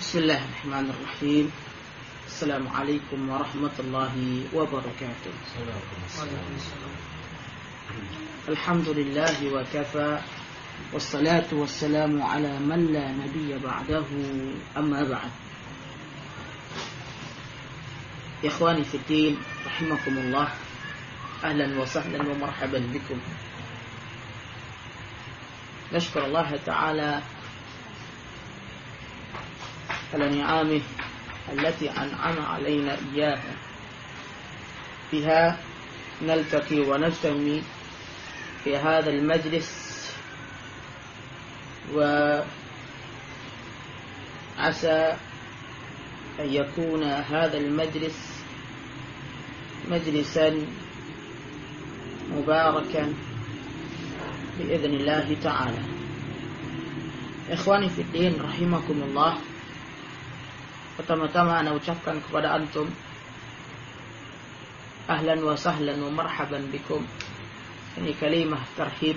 Bismillahirrahmanirrahim. Assalamualaikum warahmatullahi wabarakatuh. Alhamdulillah wa kafa, wassalatu wassalamu ala man la nabiyya ba'dahu, amma ba'd. Ikhwani fi din, rahimakumullah, ahlan wa sahlan wa marhaban bikum. Nashkur Allah Ta'ala على نعامه التي أنعم علينا إياها، بها نلتقي ونجتمع في هذا المجلس، وعسى أن يكون هذا المجلس مجلسا مباركا بإذن الله تعالى. إخواني في الدين رحمكم الله. Pertama-tama ana ucapkan kepada antum ahlan wa sahlan wa marhaban bikum. Ini kalimah tarhib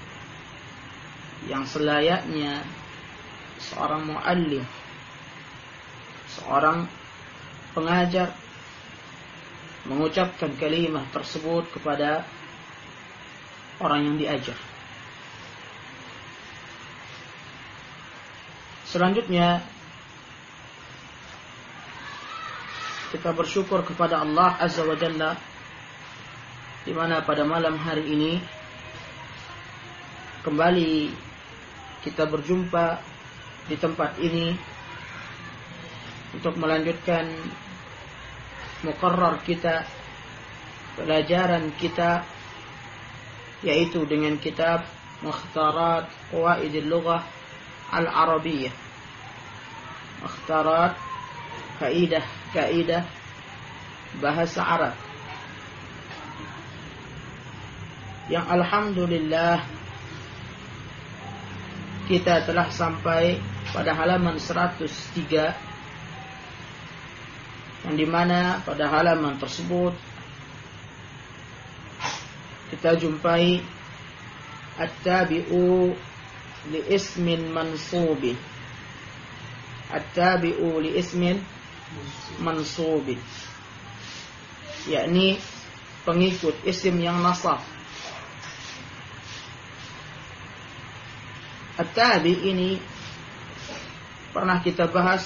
yang selayaknya seorang muallim, seorang pengajar mengucapkan kalimah tersebut kepada orang yang diajar. Selanjutnya kita bersyukur kepada Allah Azza wa Jalla, di mana pada malam hari ini kembali kita berjumpa di tempat ini untuk melanjutkan muqarrar kita, pelajaran kita, yaitu dengan kitab Mukhtarat Qawaidil Lughah Al-Arabiyyah, Mukhtarat kaidah bahasa Arab, yang alhamdulillah kita telah sampai pada halaman 103, yang dimana pada halaman tersebut kita jumpai at-tabi'u li ismin mansubin, at-tabi'u li ismin mansubin, yakni pengikut isim yang nasab. At-tabi ini pernah kita bahas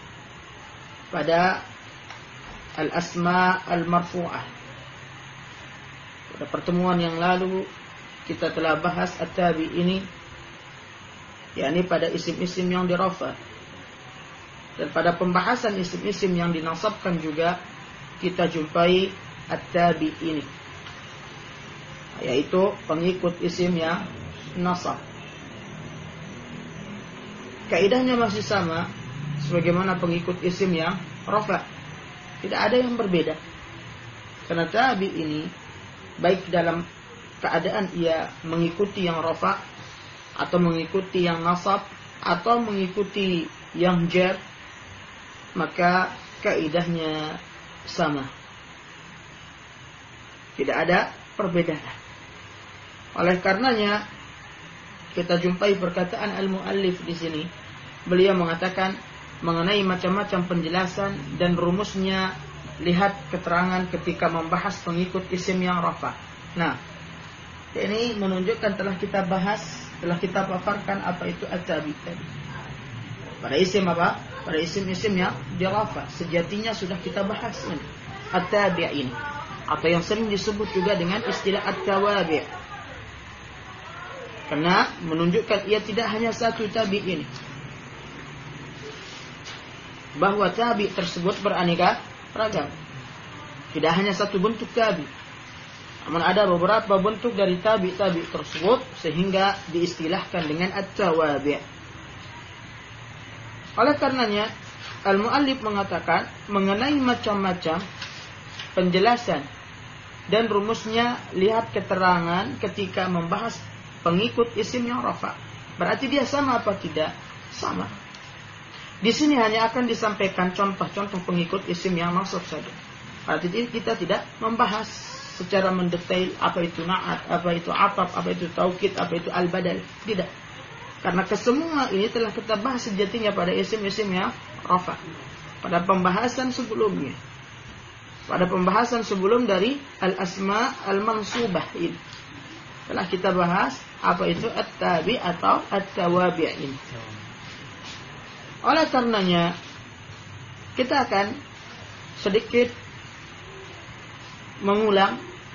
pada al-asma al-marfu'ah. Pada pertemuan yang lalu kita telah bahas at-tabi ini, yakni pada isim-isim yang dirafa. Dan pada pembahasan isim-isim yang dinasabkan juga kita jumpai at-tabi ini, yaitu pengikut isim yang nasab. Kaidahnya masih sama sebagaimana pengikut isim yang rafa. Tidak ada yang berbeda. Karena tabi ini baik dalam keadaan ia mengikuti yang rafa, atau mengikuti yang nasab, atau mengikuti yang jar, maka kaidahnya sama. Tidak ada perbedaan. Oleh karenanya kita jumpai perkataan al-muallif di sini. Beliau mengatakan mengenai macam-macam penjelasan dan rumusnya, lihat keterangan ketika membahas pengikut isim yang rafa. Nah, ini menunjukkan telah kita bahas, telah kita paparkan apa itu at-tabi tadi. Pada isim apa? Pada isim-isim yang dirafa sejatinya sudah kita bahas ini, at-tabi' ini, atau yang sering disebut juga dengan istilah at-tawabi', karena menunjukkan ia tidak hanya satu tabi' ini, bahwa tabi' tersebut beraneka ragam, tidak hanya satu bentuk tabi', namun ada beberapa bentuk dari tabi' tersebut sehingga diistilahkan dengan at-tawabi'. Oleh karenanya al-muallif mengatakan mengenai macam-macam penjelasan dan rumusnya, lihat keterangan ketika membahas pengikut isim yang rafa. Berarti dia sama apa tidak? Sama. Di sini hanya akan disampaikan contoh-contoh pengikut isim yang nasab saja. Berarti kita tidak membahas secara mendetail apa itu na'at, apa itu ataf, apa itu taukid, apa itu al-badal. Tidak. Karena kesemua ini telah kita bahas sejatinya pada isim-isim yang rafa. Pada pembahasan sebelumnya. Pada pembahasan sebelum dari al-asma al-mansubah ini. Telah kita bahas apa itu at-tabi atau at-tawabi' ini. Oleh karenanya kita akan sedikit mengulang.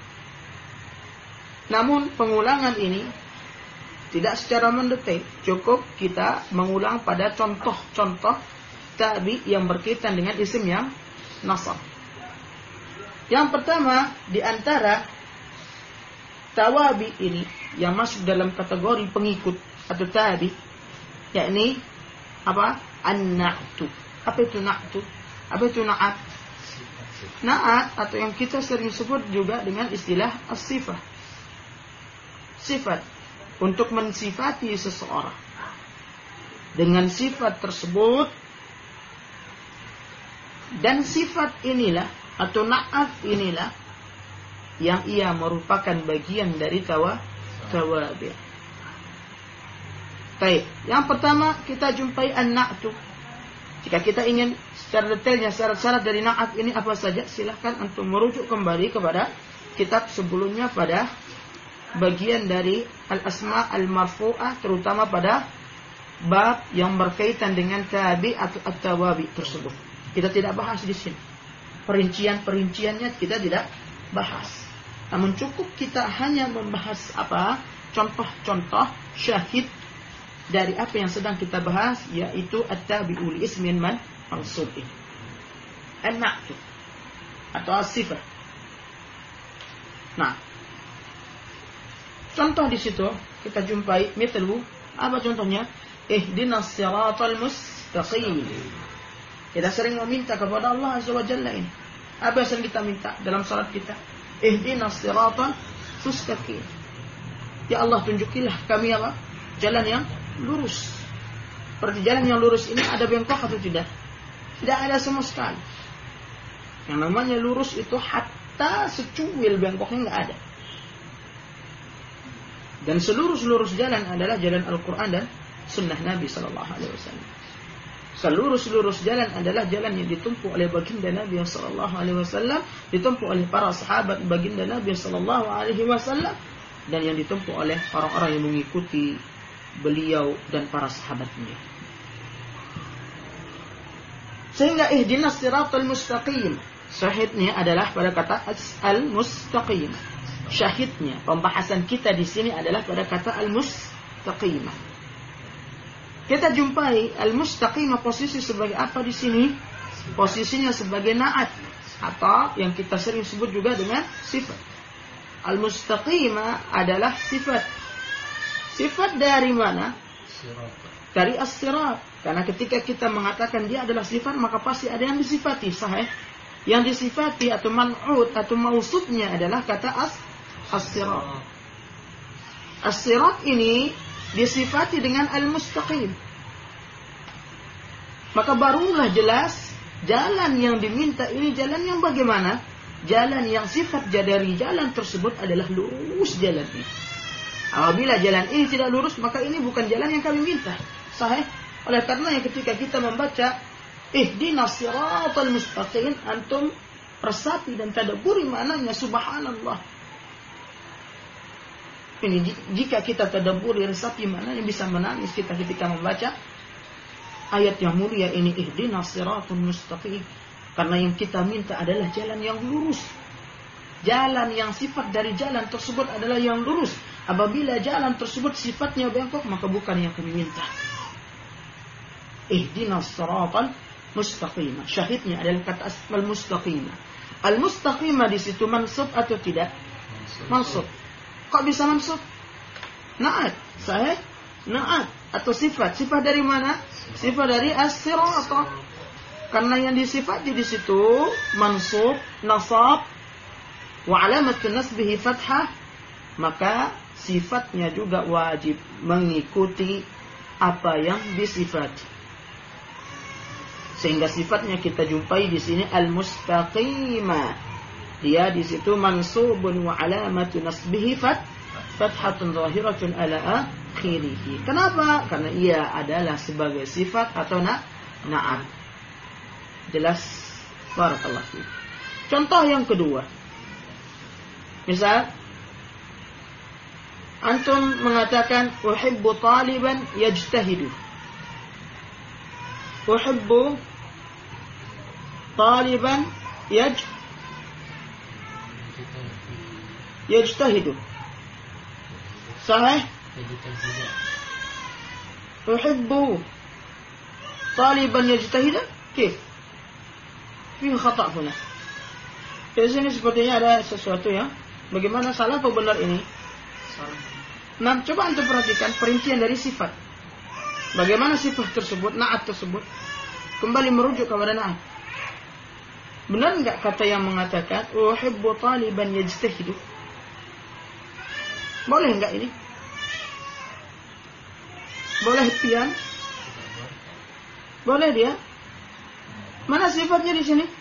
Namun pengulangan ini tidak secara mendetail. Cukup kita mengulang pada contoh-contoh tabi yang berkaitan dengan isim yang nasab. Yang pertama di antara tawabi ini yang masuk dalam kategori pengikut atau tabi, yakni apa? An-na'tu. Apa itu na'tu? Apa itu na'at? Na'at atau yang kita sering sebut juga dengan istilah as-sifah. Sifat untuk mensifati seseorang dengan sifat tersebut, dan sifat inilah atau na'at inilah yang ia merupakan bagian dari tawabi'. Baik, yang pertama kita jumpai an-na'tu. Jika kita ingin secara detailnya syarat-syarat dari na'at ini apa saja, silahkan untuk merujuk kembali kepada kitab sebelumnya pada bagian dari al-asma al-marfu'ah, terutama pada bab yang berkaitan dengan tabi atau at-tawabi tersebut. Kita tidak bahas di sini. Perincian-perinciannya kita tidak bahas. Namun cukup kita hanya membahas apa? Contoh-contoh syahid dari apa yang sedang kita bahas, yaitu at-tabi'u li ismin mansub. An-na'tu atau as-sifah. Nah, contoh di situ kita jumpai mithlu, apa contohnya? Ihdinas siratal mustaqim. Kita sering meminta kepada Allah Azza wa Jalla ini. Apa yang sering kita minta dalam salat kita? Ihdinas siratal mustaqim. Ya Allah, tunjukilah kami apa? Jalan yang lurus. Seperti jalan yang lurus ini ada bengkok atau tidak? Tidak ada sama sekali. Yang namanya lurus itu hatta secuil bengkoknya nggak ada. Dan seluruh-seluruh jalan adalah jalan Al-Quran dan Sunnah Nabi Sallallahu Alaihi Wasallam. Seluruh jalan adalah jalan yang ditempuh oleh baginda Nabi Sallallahu Alaihi Wasallam, ditempuh oleh para sahabat baginda Nabi Sallallahu Alaihi Wasallam, dan yang ditempuh oleh orang-orang yang mengikuti beliau dan para sahabatnya. Sehingga ihdinas siratal mustaqim, syahidnya adalah pada kata al-mustaqim. Syahidnya pembahasan kita di sini adalah pada kata al-mustaqimah. Kita jumpai al-mustaqimah posisi sebagai apa di sini? Posisinya sebagai na'at atau yang kita sering sebut juga dengan sifat. Al-mustaqimah adalah sifat. Sifat dari mana? Dari as-sirat. Karena ketika kita mengatakan dia adalah sifat, maka pasti ada yang disifati, sahih. Yang disifati atau man'ud atau mausufnya adalah kata as-sirat. As-sirat ini disifati dengan al-mustaqim. Maka barulah jelas jalan yang diminta ini jalan yang bagaimana? Jalan yang sifat dari jalan tersebut adalah lurus jalan ini. Apabila jalan ini tidak lurus, maka ini bukan jalan yang kami minta. Sahih? Oleh karena ketika kita membaca ihdinas siratal mustaqim, antum resapi dan tadabburi maknanya, subhanallah. Ini jika kita tadabburi resapi maknanya, bisa menangis kita ketika membaca ayat yang mulia ini, ihdinas siratal mustaqim. Karena yang kita minta adalah jalan yang lurus. Jalan yang sifat dari jalan tersebut adalah yang lurus. Apabila jalan tersebut sifatnya bengkok, maka bukan yang kami minta. Ihdinas siratal mustaqim. Syahidnya adalah kata al-mustaqim. Al-mustaqim di situ mansub atau tidak? Mansub. Kok bisa mansub? Na'at. Sahih? Na'at atau sifat. Sifat dari mana? Sifat dari as-sirat. Karena yang disifati di situ mansub, nasab, wa alamatun nasbihi fathah, maka sifatnya juga wajib mengikuti apa yang disifati. Sehingga sifatnya kita jumpai di sini al-mustaqimah. Dia di situ mansubun wa alamatun nasbihi fathatun zahiratun ala akhirih. Kenapa? Karena ia adalah sebagai sifat atau na'at. Jelas? Barakallahu fiik. Contoh yang kedua. Misal antum mengatakan uhibbu taliban yajtahidu. Uhibbu taliban yajtahidu. Sahih? Uhibbu taliban yajtahidu. Kif? Fihi khata' huna. Di sini sepertinya ada sesuatu yang bagaimana, salah atau benar ini? Nah, coba antum perhatikan perincian dari sifat. Bagaimana sifat tersebut, na'at tersebut kembali merujuk kepada na'at. Benar enggak kata yang mengatakan uhibbu taliban yajtahidu? Boleh enggak ini? Boleh pian? Boleh dia? Mana sifatnya di sini?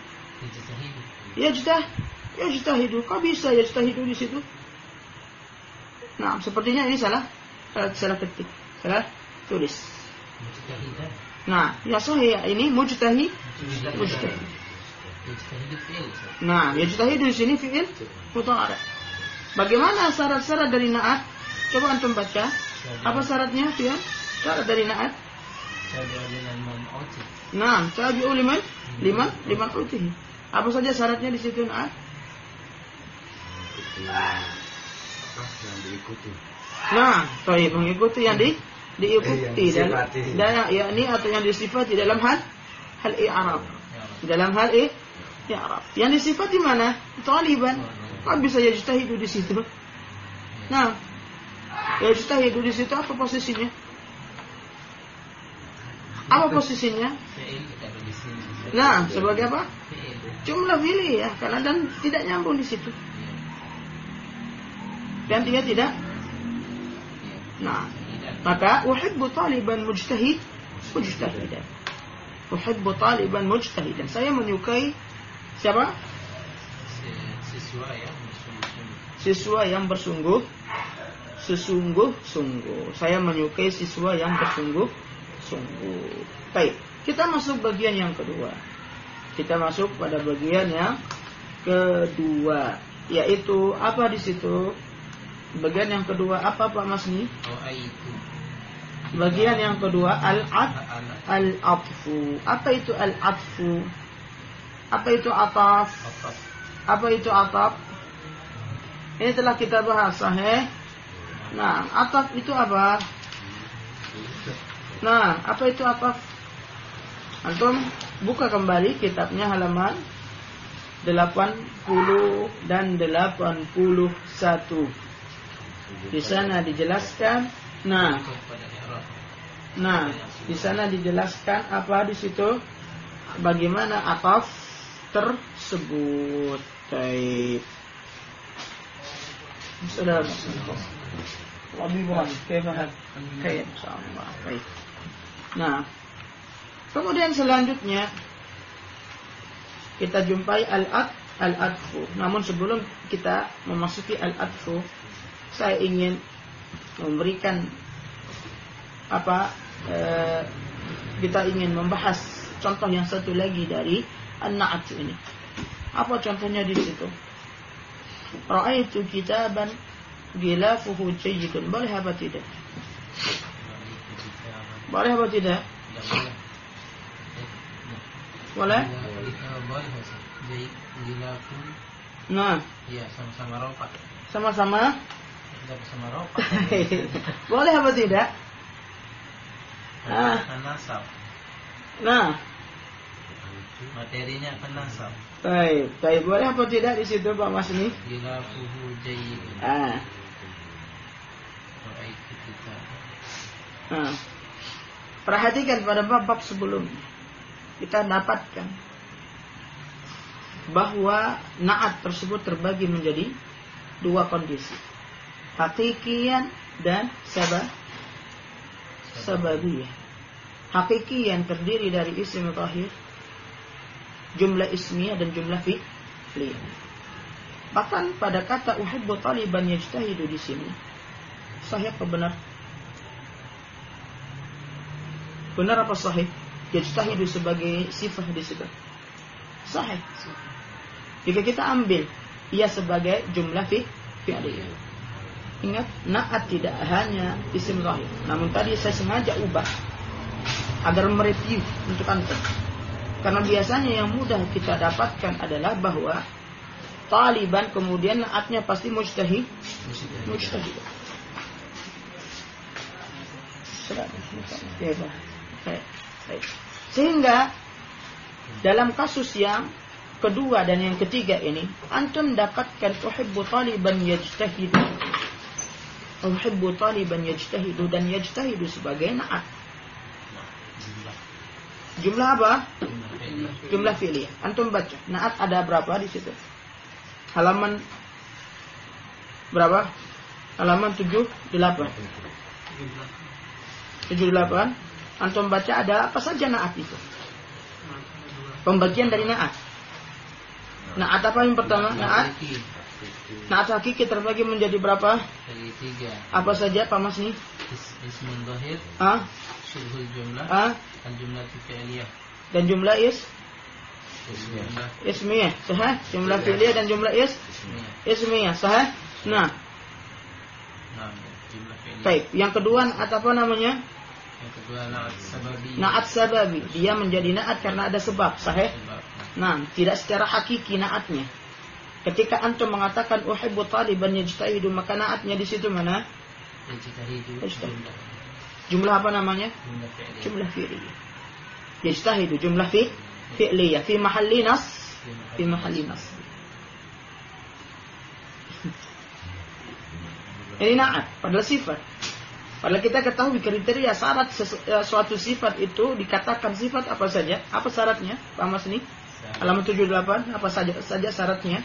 Yajtahidu. Kok bisa yajtahidu di situ? Nah, sepertinya ini salah ketik, salah tulis. Nah, ya sahih ini mujtahid. Nah, yajtahidu di sini fi'il mudhari'. Bagaimana syarat-syarat dari na'at? Coba antum baca. Apa syaratnya, Fian? Syarat dari na'at? Nah, tabi'u liman utihi. Apa saja syaratnya di situ na'at? Nah, baik, mengikuti yang diikuti dan yakni atau yang disifati dalam hal i'rab. Dalam hal i'rab. Yang disifati mana? Taliban. Kok bisa yajtahidu di situ? Nah, yajtahidu di situ apa posisinya? Apa posisinya? Nah, sebagai apa? Jumlah fi'li ya, karena dan tidak nyambung di situ. Dan dia tidak. Nah, maka uhibbu taliban mujtahidan. Uhibbu taliban mujtahidan. Saya menyukai siapa? Siswa yang bersungguh-sungguh. Saya menyukai siswa yang bersungguh-sungguh. Baik, kita masuk bagian yang kedua. Kita masuk pada bagian yang kedua, yaitu apa di situ? Bagian yang kedua apa Pak Masni? Bagian yang kedua al-atfu. Apa itu al-atfu? Apa itu ataf? Apa itu ataf? Ini telah kita bahas, sahih. Nah, ataf itu apa? Nah, apa itu ataf? Antum buka kembali kitabnya halaman 80 dan 81. Di sana dijelaskan. Nah, di sana dijelaskan apa di situ? Bagaimana ataf tersebut. Baik. Sudah. Wabillahi kaifa insyaallah. Baik. Nah, kemudian selanjutnya kita jumpai al-atfu. Namun sebelum kita memasuki al-atfu, saya ingin memberikan kita ingin membahas contoh yang satu lagi dari an-na'at ini. Apa contohnya di situ? Ra'aitu kitaban gilafuhu jayyidun. Boleh apa tidak? Boleh apa tidak? Boleh? Nah, iya, sama-sama ropak. Sama-sama? Sama ropak. Boleh apa tidak? Nasab. Nah, materinya nasab. Baik. Boleh apa tidak di situ Pak Masni? Gilafuhu jayyidun. Perhatikan pada bab sebelumnya kita dapatkan bahwa na'at tersebut terbagi menjadi dua kondisi, hakikiyan dan sababiyah. Hakikiyan terdiri dari isim zahir, jumlah ismiyah dan jumlah fi'liyah. Bahkan pada kata uhibbu taliban yajtahidu di sini, sahih apa benar? Benar apa sahih? Yajtahidu sebagai sifat di situ. Sahih. Jika kita ambil ia sebagai jumlah fi'liyah. Ingat, na'at tidak hanya isim zahir. Namun tadi saya sengaja ubah agar mereview untuk antum. Karena biasanya yang mudah kita dapatkan adalah bahwa taliban kemudian na'atnya pasti mujtahid. Sehingga dalam kasus yang kedua dan yang ketiga ini, antum dapatkan uhibbu taliban yajtahidu. Uhibbu taliban yajtahidu, dan yajtahidu sebagai na'at. Jumlah apa? Jumlah fi'liyah. Antum baca. Na'at ada berapa di situ? Halaman berapa? Halaman 78. 78. Antum baca ada apa saja na'at itu? Pembagian dari na'at. Na'at apa yang pertama? Na'at hakiki terbagi menjadi berapa? Dari 3. Apa saja Pak Mas nih? Ismun zahir, syibhul jumlah, dan jumlah fi'liyah. Dan jumlah Jumlah ismiyah, sahih? Jumlah fi'liyah dan jumlah ismiyah, sahih? Nah, jumlah fi'liyah. baik. Yang kedua na'at apa namanya? Yang kedua na'at sababi. Na'at sababi. Dia menjadi na'at karena ada sebab, sahih? Nah, tidak secara hakiki na'atnya. Ketika antum mengatakan uhibbu taliban yajtahidu, maka na'atnya di situ mana? Yajtahidu. Jumlah apa namanya? Jumlah fi'liyah. Yajtahidu jumlah fi'liyah fi mahalli nas. Fi mahalli nas. Ini na'at padahal sifat. Padahal kita ketahui kriteria syarat suatu sifat itu dikatakan sifat apa saja? Apa syaratnya? Pak Mas nih? Halaman 78, apa saja syaratnya?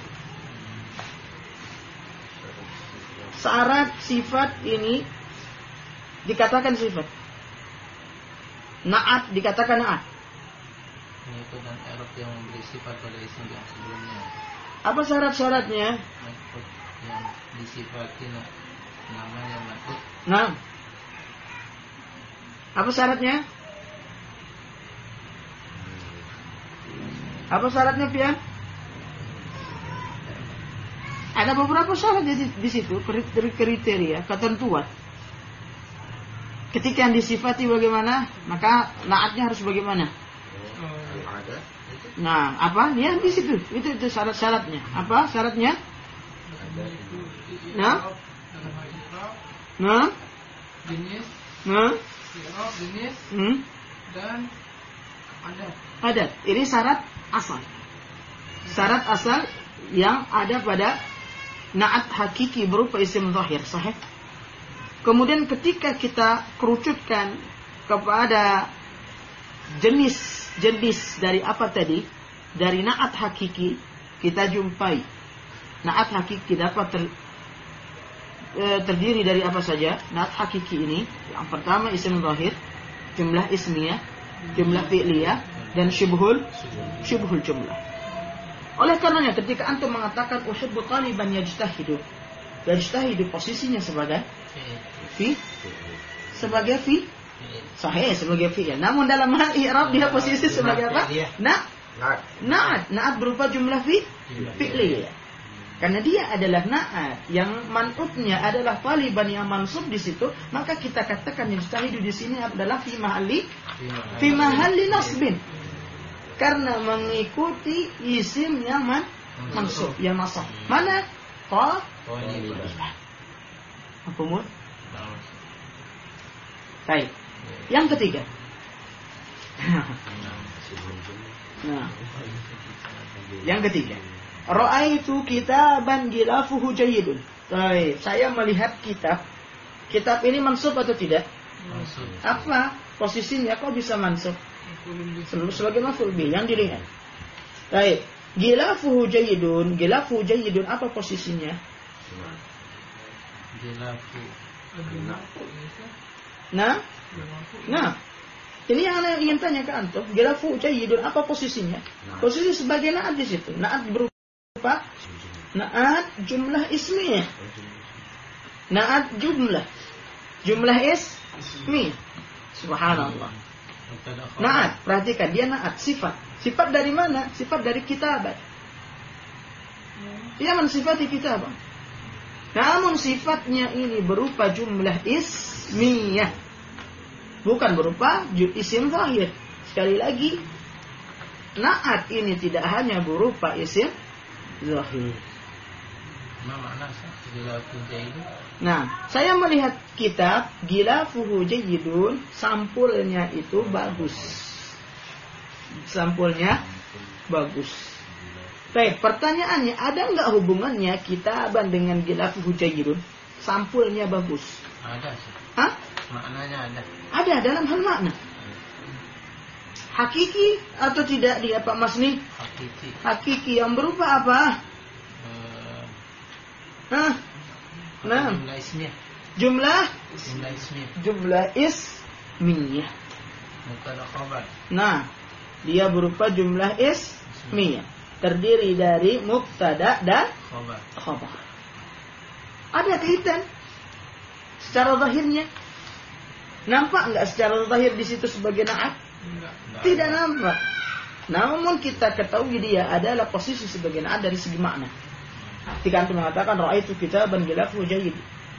Syarat sifat ini dikatakan sifat. Na'at dikatakan na'at. Mengikuti i'rab yang memberi sifat pada isim yang sebelumnya. Apa syarat-syaratnya? Yang disifati namanya makut. Nah, apa syaratnya? Apa syaratnya, Pian? Ada beberapa syarat di situ, kriteria, ketentuan. Ketika yang disifati bagaimana, maka naatnya harus bagaimana? Nah, apa? Ya di situ. Itu syarat-syaratnya. Apa syaratnya? Nah, jenis, jenis, dan adat. Ini syarat asal. Syarat asal yang ada pada na'at hakiki berupa isim zahir, sahih. Kemudian ketika kita kerucutkan kepada jenis dari apa tadi? Dari na'at hakiki kita jumpai na'at hakiki dapat terdiri dari apa saja? Na'at hakiki ini yang pertama isim zahir, jumlah ismiyah, jumlah fi'liyah, dan syubhul jumlah. Oleh karenanya ketika antum mengatakan uhibbu taliban yajtahidu posisinya sebagai sebagai sahih sebagai fi'il. Namun dalam hal i'rab dia posisi sebagai apa? Na'at berupa jumlah fi'liyah. Karena dia adalah na'at yang man'utnya adalah taliban yang mansub di situ, maka kita katakan yajtahidu di sini adalah fi mahalli nasbin. Karena mengikuti isim yang mansub, yang nasab. Mana? Apa? Baik. Yang ketiga. Nah. Yang ketiga. Ra'aitu kitaban gilafuhu jayyidun. Baik, saya melihat kitab. Kitab ini mansub atau tidak? Mansub. Apa posisinya? Kok bisa mansub? Sebagai maf'ul bih yang dilihat. Baik. Gilafuhu jayyidun apa posisinya? Gilafu. Nah, ini yang saya ingin tanya ke antum. Gilafu jayyidun apa posisinya? Posisi sebagai na'at di situ. Na'at berupa na'at jumlah ismiyah. Na'at jumlah ismiyah. Subhanallah. Naat, perhatikan dia naat sifat. Sifat dari mana? Sifat dari kitabat. Dia mensifati kitabat. Namun sifatnya ini berupa jumlah ismiyah, bukan berupa isim zahir. Sekali lagi, naat ini tidak hanya berupa isim zahir. Nah, saya melihat kitab Gilafuhu Jayyidun, sampulnya itu bagus. Sampulnya bagus. Baik, pertanyaannya, ada nggak hubungannya kitaban dengan Gilafuhu Jayyidun? Sampulnya bagus. Ada sih. Hah? Maknanya ada. Ada dalam hal makna. Hakiki atau tidak dia Pak Masni? Hakiki. Hakiki yang berupa apa? Nah, jumlah ismiyah. Jumlah ismiyah. Jumlah ismiyah. Mubtada khabar. Nah, dia berupa jumlah ismiyah, terdiri dari mubtada dan khabar. Ada kaitan secara zahirnya. Nampak enggak secara zahir di situ sebagai naat? Tidak nampak. Namun kita ketahui dia adalah posisi sebagai naat dari segi makna. Ketika antum mengatakan ra'aitu kitaban gilafuhu jayyid.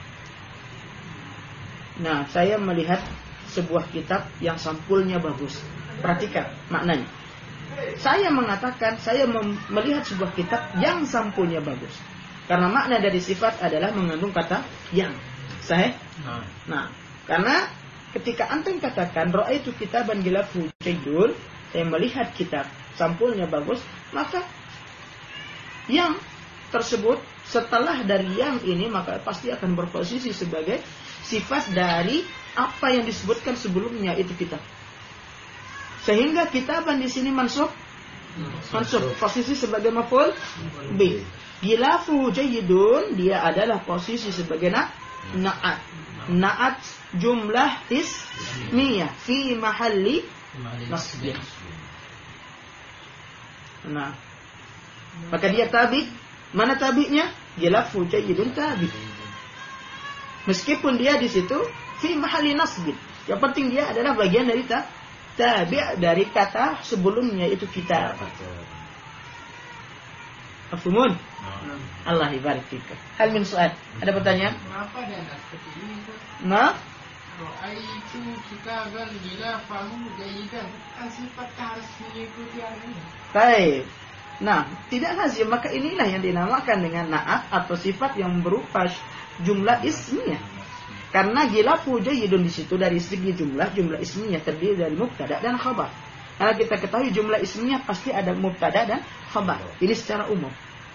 Nah, saya melihat sebuah kitab yang sampulnya bagus. Perhatikan maknanya. Saya mengatakan saya melihat sebuah kitab yang sampulnya bagus. Karena makna dari sifat adalah mengandung kata yang. Sahih? Nah, karena ketika antum katakan ra'aitu kitaban gilafuhu jayyid, saya melihat kitab sampulnya bagus, maka yang tersebut setelah dari yang ini maka pasti akan berposisi sebagai sifat dari apa yang disebutkan sebelumnya itu kitab. Sehingga kitaban di sini mansub posisi sebagai maf'ul bi. Gilafuhu jayyidun dia adalah posisi sebagai naat. Naat jumlah ismiyah fi mahalli nasbih. Nah, maka dia tabi. Mana tabi'nya? Gilafuhu jayyidun tabi. Meskipun dia di situ fi mahalli nasbin. Yang penting dia adalah bagian dari tabi' dari kata sebelumnya itu kitab. Mafhumun? Allah ibarik fika. Hal min soal. Ada pertanyaan? Kenapa dia tidak seperti ini? Nah? Ra'aitu kitaban gilafuhu jayyidan. Kan sifatnya harus mengikuti hal ini. Baik. Nah, tidak lazim, maka inilah yang dinamakan dengan naat atau sifat yang berupa jumlah ismiyah. Karena gilafuhu jayyidun di situ dari segi jumlah ismiyah terdiri dari mubtada dan khabar. Karena kita ketahui jumlah ismiyah pasti ada mubtada dan khabar. Ini secara umum.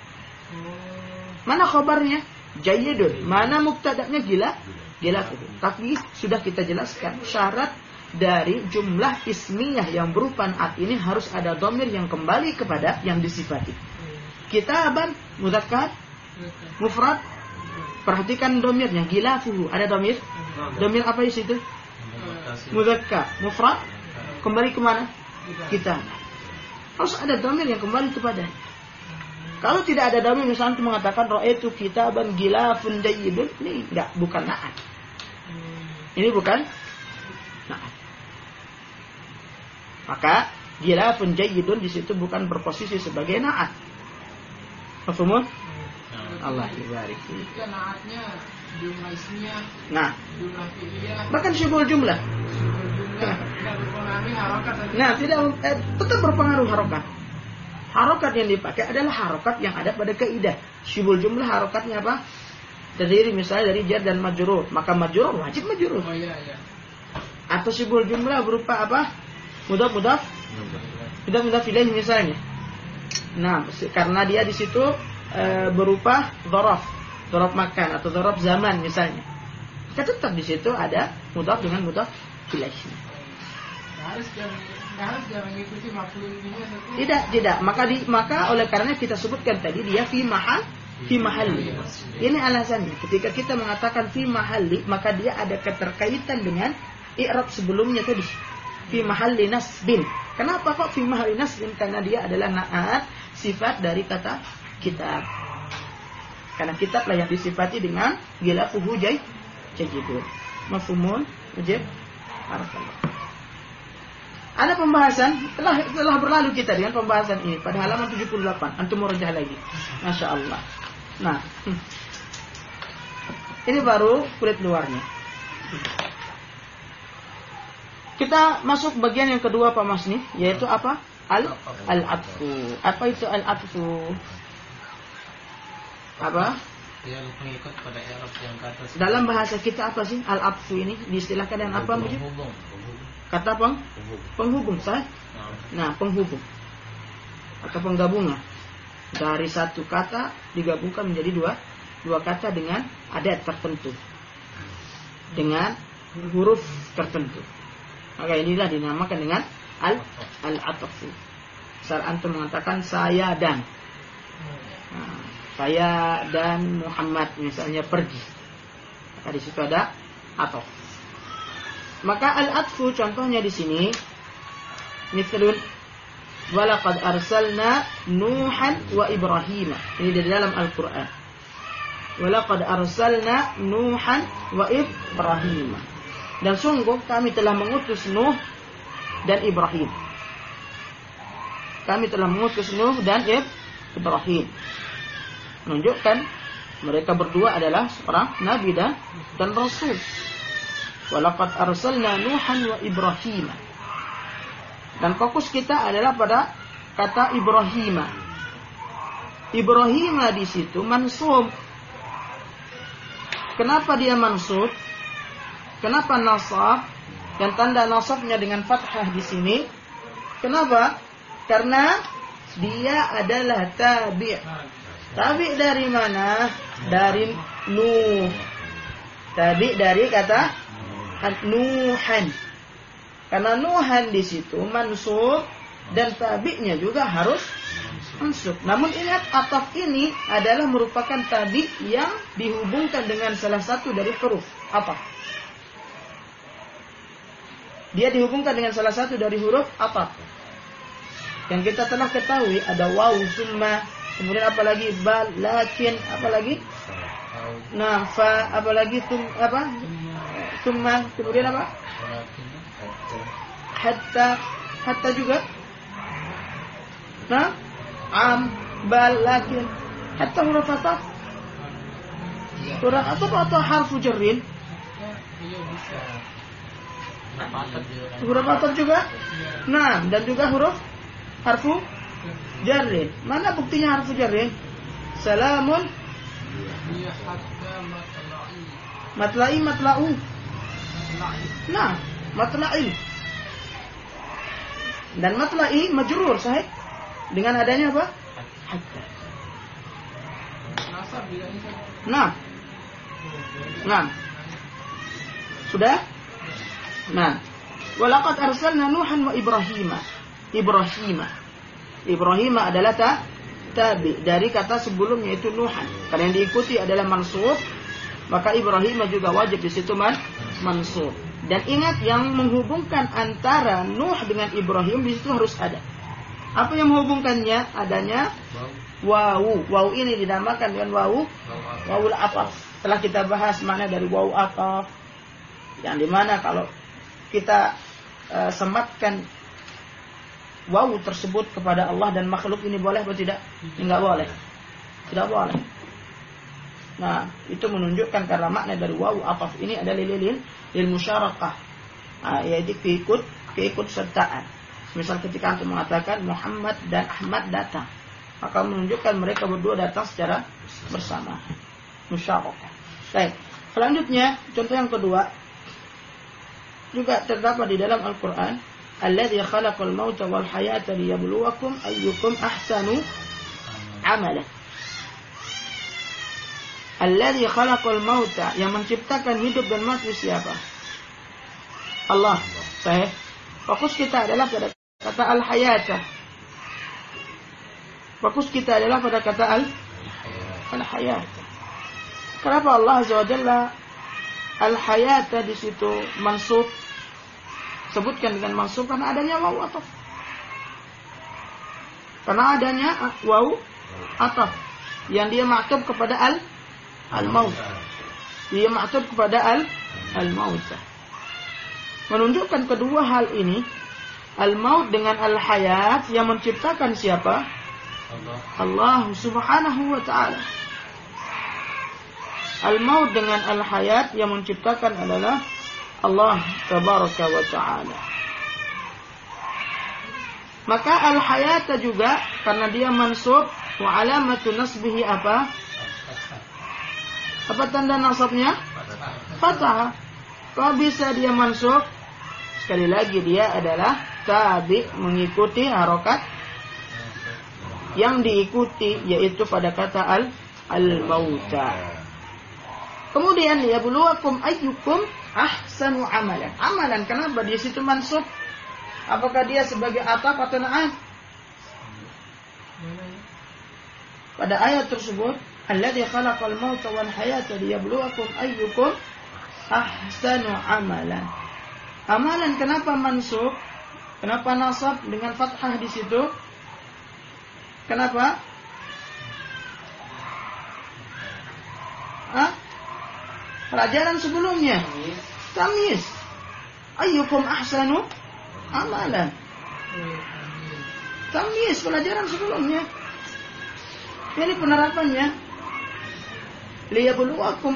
Mana khabarnya? Jayyidun. Mana mubtadanya? Gilafuhu. Tapi sudah kita jelaskan syarat dari jumlah ismiyah yang berupa naat ini harus ada dhamir yang kembali kepada yang disifati. Kitaban mudzakkar mufrad. Perhatikan dhamirnya gilafuhu. Ada dhamir? Dhamir apa di situ? Mudzakkar mufrad. Kembali ke mana? Kitab. Harus ada dhamir yang kembali kepada. Kalau tidak ada dhamir, misalnya mengatakan ra'aitu kitaban gilafun jayyidun, ini bukan naat. Ini bukan naat. Maka gilafun jayyidun di situ bukan berposisi sebagai naat. Mafhumun? Allah ibarik. Jika naatnya jumlah ismiyah, jumlah fi'liyah, bahkan syubul jumlah. Tidak berpengaruh harokat. Nah, tetap berpengaruh harokat. Harokat yang dipakai adalah harokat yang ada pada kaidah. Syubul jumlah harokatnya apa? Terdiri misalnya dari jar dan majrur, maka majrur wajib majrur. Oh iya. Atau syubul jumlah berupa apa? Mudhaf ilaih misalnya. Nah, karena dia di situ berupa dzaraf makan atau dzaraf zaman misalnya. Tetap di situ ada mudhaf dengan mudhaf ilaih. Harus jangan mengikuti maf'ul bihi. Tidak. Maka oleh karena kita sebutkan tadi dia fi mahalli. Ini alasannya. Ketika kita mengatakan fi mahalli, maka dia ada keterkaitan dengan i'rab sebelumnya tadi. Fi mahalli nasbin. Kenapa kok fi mahalli nasbin? Karena dia adalah naat sifat dari kata kitab. Karena kitablah yang disifati dengan gilafuhu jayyidun. Mafhumun? Wajib? Barakallah. Ada pembahasan, telah berlalu kita dengan pembahasan ini pada halaman 78. Antum murajah lagi. Masya Allah. Nah, ini baru kulit luarnya. Kita masuk bagian yang kedua Pak Mas nih, yaitu apa? Al-atfu. Apa itu al-atfu? Apa? Yang mengikut pada i'rab yang kata. Dalam bahasa kita apa sih al-atfu ini? Diistilahkan dengan apa Mujib? Kata penghubung, sah? Nah, penghubung atau penggabungan dari satu kata digabungkan menjadi dua kata dengan adat tertentu, dengan huruf tertentu. Maka inilah dinamakan dengan al-atfu. Misal antum mengatakan saya dan, saya dan Muhammad misalnya pergi, maka di situ ada ataf. Maka al-atfu contohnya di sini, misalun walaqad arsalna Nuhan wa Ibrahim. Ini dari dalam Al-Qur'an. Walaqad arsalna Nuhan wa Ibrahim. Dan sungguh kami telah mengutus Nuh dan Ibrahim. Kami telah mengutus Nuh dan Ibrahim. Menunjukkan mereka berdua adalah seorang nabi dan rasul. Walaqad arsalna Nuhan wa Ibrahim. Dan fokus kita adalah pada kata Ibrahim. Ibrahim di situ mansub. Kenapa dia mansub? Kenapa nasab? Dan tanda nasabnya dengan fathah di sini. Kenapa? Karena dia adalah tabi'. Tabi' dari mana? Dari Nuh. Tabi' dari kata Nuhan. Karena Nuhan di situ mansub dan tabi'nya juga harus mansub. Namun ingat, ataf ini adalah merupakan tabi' yang dihubungkan dengan salah satu dari huruf ataf. Dia dihubungkan dengan salah satu dari huruf ataf. Yang kita telah ketahui ada waw, summa, kemudian apa lagi? Bal, lakin, apa lagi? Nah, fa, apa lagi? Summa, kemudian apa? Hatta juga. Nah, bal, lakin. Hatta huruf ataf. Huruf ataf atau harfu jarrin? Huruf ataf juga. Nah, dan juga huruf harfu jarrin. Mana buktinya harfu jarrin? Salamun. Matla'i, matla'u. Nah, matla'i. Dan matla'i majrur, sahih. Dengan adanya apa? Hatta. Nah. Sudah? Nah. Walaqad arsalna Nuhan wa Ibrahim. Ibrahim adalah tabi dari kata sebelumnya itu Nuhan. Karena yang diikuti adalah mansub, maka Ibrahim juga wajib di situ mansub. Dan ingat, yang menghubungkan antara Nuh dengan Ibrahim di situ harus ada. Apa yang menghubungkannya? Adanya wawu. Wawu ini dinamakan dengan wawul ataf. Setelah kita bahas mana dari wawu ataf, yang dimana kalau kita sematkan wawu tersebut kepada Allah dan makhluk ini boleh atau tidak? Enggak boleh. Tidak boleh. Nah, itu menunjukkan karena makna dari wawu ataf ini adalah lil musyarakah, yaitu keikut sertaan. Misal ketika antum mengatakan Muhammad dan Ahmad datang, maka menunjukkan mereka berdua datang secara bersama. Musyarakah. Baik. Selanjutnya, contoh yang kedua juga terdapat di dalam Al-Quran. Alladzi khalaqal mauta wal hayata liyabluwakum ayyukum ahsanu amala. Alladzi khalaqal mauta, yang menciptakan hidup dan mati siapa? Allah. Sahih. Fokus kita adalah pada kata al-hayata. Fokus kita adalah pada kata al-hayata. Kenapa Allah Azza wa Jalla al-hayata di situ mansub? Sebutkan dengan mansub karena adanya wawu ataf. Karena adanya wawu ataf yang dia maktub kepada al-maut. Dia maktub kepada al-maut. Menunjukkan kedua hal ini Al-maut dengan al-hayat yang menciptakan siapa? Allah subhanahu wa ta'ala. Al-maut dengan al-hayat yang menciptakan adalah Allah tabaraka wa ta'ala. Maka al-hayata juga karena dia mansub, wa alamatu nasbihi apa? Apa tanda nasabnya? Fathah. Kalau bisa dia mansub, sekali lagi dia adalah tabi, mengikuti harokat yang diikuti, yaitu pada kata al-mauta. Kemudian liyabluwakum ayyukum ahsanu amalan. Amalan kenapa di situ mansub? Apakah dia sebagai ataf atau na'at? Pada ayat tersebut, alladzi khalaqal mauta wal hayata liyabluwakum ayyukum ahsanu amalan. Amalan kenapa mansub? Kenapa nasab dengan fathah di situ? Kenapa? Pelajaran sebelumnya tamyiz. Ayyukum ahsanu amalan. Tamyiz pelajaran sebelumnya. Ini penerapannya. Liyabluwakum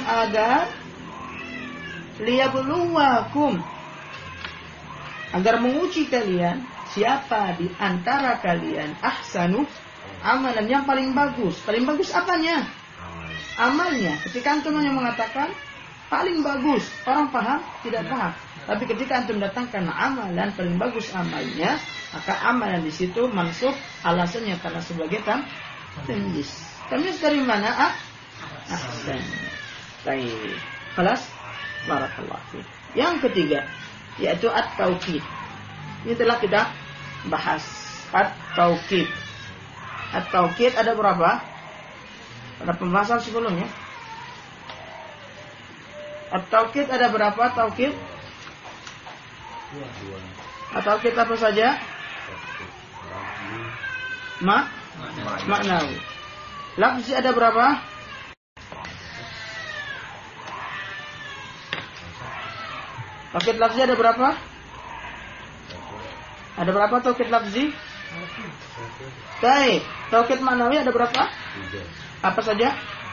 agar menguji kalian siapa di antara kalian ahsanu amalan yang paling bagus. Paling bagus apanya? Amalnya. Ketika antum hanya mengatakan paling bagus, orang paham? Tidak paham. Tapi ketika antum datangkan amalan paling bagus amalnya, maka amalan di situ mansub, alasannya karena sebagai tamyiz. Tamyiz dari mana? Ahsan. Baik. Kelas barakallahu fiik. Yang ketiga yaitu at-taukid. Ini telah kita bahas. At-taukid. At-taukid ada berapa? Pada pembahasan sebelumnya. At-taukid ada berapa taukid? At-taukid apa saja? Maknawi. Lafzi ada berapa? Taukid lafzi ada berapa? Ada berapa taukid lafzi? Baik. Taukid maknawi ada berapa? 3. Apa saja?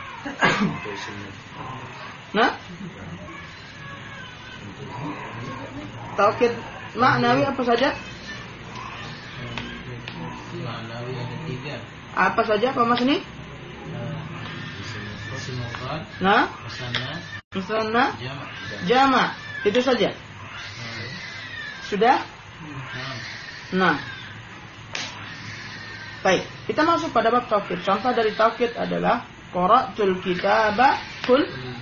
Nah? Taukid maknawi apa saja? Maknawi ada 3. Apa saja Pak Mas ini? Nah? Musanna? Jama'. Itu saja. Sudah? Nah. Baik, kita masuk pada bab taukid. Contoh dari taukid adalah qara'tul kitaba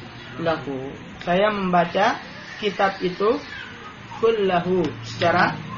kullahu. Saya membaca kitab itu kullahu secara